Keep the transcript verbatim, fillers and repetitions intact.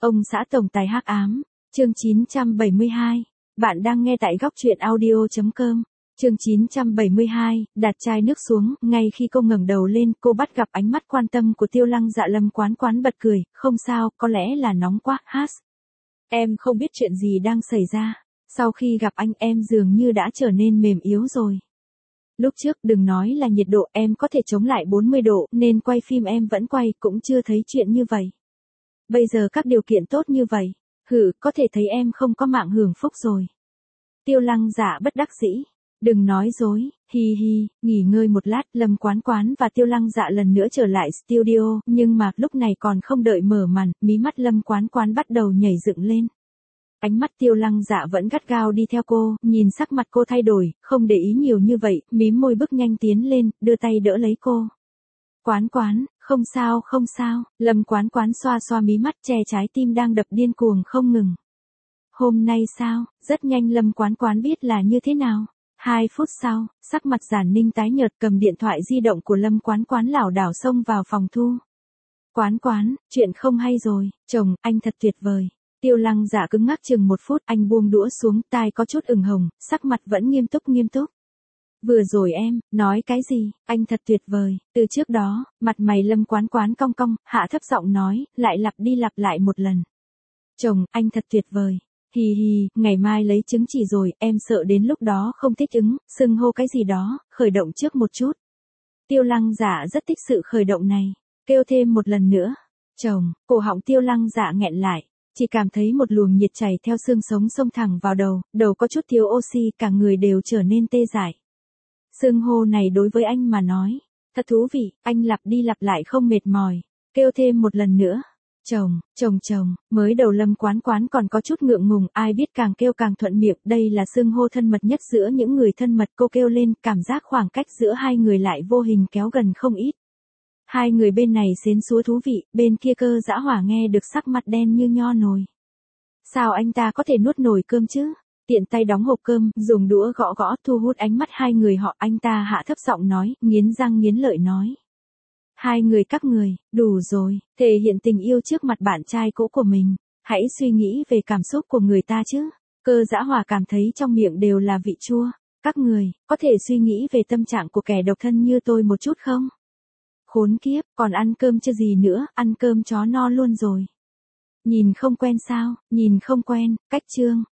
Ông xã tổng tài hắc ám, chương chín trăm bảy mươi hai. Bạn đang nghe tại góc truyện audio chấm com. Chương chín trăm bảy mươi hai, đặt chai nước xuống, ngay khi cô ngẩng đầu lên, cô bắt gặp ánh mắt quan tâm của Tiêu Lăng Dạ. Lâm Quán Quán bật cười, không sao, có lẽ là nóng quá, hát. Em không biết chuyện gì đang xảy ra. Sau khi gặp anh em dường như đã trở nên mềm yếu rồi. Lúc trước đừng nói là nhiệt độ, em có thể chống lại bốn mươi độ, nên quay phim em vẫn quay, cũng chưa thấy chuyện như vậy. Bây giờ các điều kiện tốt như vậy, hử, có thể thấy em không có mạng hưởng phúc rồi. Tiêu Lăng Dạ bất đắc dĩ. Đừng nói dối, hi hi, nghỉ ngơi một lát, Lâm Quán Quán và Tiêu Lăng Dạ lần nữa trở lại studio, nhưng mà lúc này còn không đợi mở màn, mí mắt Lâm Quán Quán bắt đầu nhảy dựng lên. Ánh mắt Tiêu Lăng Dạ vẫn gắt gao đi theo cô, nhìn sắc mặt cô thay đổi, không để ý nhiều như vậy, mím môi bước nhanh tiến lên, đưa tay đỡ lấy cô. Quán Quán, không sao không sao, Lâm Quán Quán xoa xoa mí mắt, che trái tim đang đập điên cuồng không ngừng. Hôm nay sao, rất nhanh Lâm Quán Quán biết là như thế nào. Hai phút sau, sắc mặt Giản Ninh tái nhợt cầm điện thoại di động của Lâm Quán Quán lảo đảo xông vào phòng thu. Quán Quán, chuyện không hay rồi, chồng, anh thật tuyệt vời. Tiêu Lăng Dạ cứng ngắc chừng một phút, anh buông đũa xuống, tai có chút ửng hồng, sắc mặt vẫn nghiêm túc nghiêm túc. Vừa rồi em, nói cái gì, anh thật tuyệt vời, từ trước đó, mặt mày Lâm Quán Quán cong cong, hạ thấp giọng nói, lại lặp đi lặp lại một lần. Chồng, anh thật tuyệt vời. Hì hì, ngày mai lấy chứng chỉ rồi, em sợ đến lúc đó không thích ứng, xưng hô cái gì đó, khởi động trước một chút. Tiêu Lăng Dạ rất thích sự khởi động này, kêu thêm một lần nữa. Chồng, cổ họng Tiêu Lăng Dạ nghẹn lại, chỉ cảm thấy một luồng nhiệt chảy theo xương sống xông thẳng vào đầu, đầu có chút thiếu oxy, cả người đều trở nên tê dại. Xưng hô này đối với anh mà nói, thật thú vị, anh lặp đi lặp lại không mệt mỏi, kêu thêm một lần nữa. Chồng, chồng chồng, mới đầu Lâm Quán Quán còn có chút ngượng ngùng, ai biết càng kêu càng thuận miệng, đây là xưng hô thân mật nhất giữa những người thân mật, cô kêu lên, cảm giác khoảng cách giữa hai người lại vô hình kéo gần không ít. Hai người bên này xến xúa thú vị, bên kia Cơ Dã Hỏa nghe được sắc mặt đen như nho nồi. Sao anh ta có thể nuốt nổi cơm chứ? Tiện tay đóng hộp cơm, dùng đũa gõ gõ, thu hút ánh mắt hai người họ, anh ta hạ thấp giọng nói, nghiến răng nghiến lợi nói. Hai người các người, đủ rồi, thể hiện tình yêu trước mặt bạn trai cũ của mình, hãy suy nghĩ về cảm xúc của người ta chứ. Cơ Dã Hỏa cảm thấy trong miệng đều là vị chua, các người, có thể suy nghĩ về tâm trạng của kẻ độc thân như tôi một chút không? Khốn kiếp, còn ăn cơm chưa gì nữa, ăn cơm chó no luôn rồi. Nhìn không quen sao, nhìn không quen, cách chương.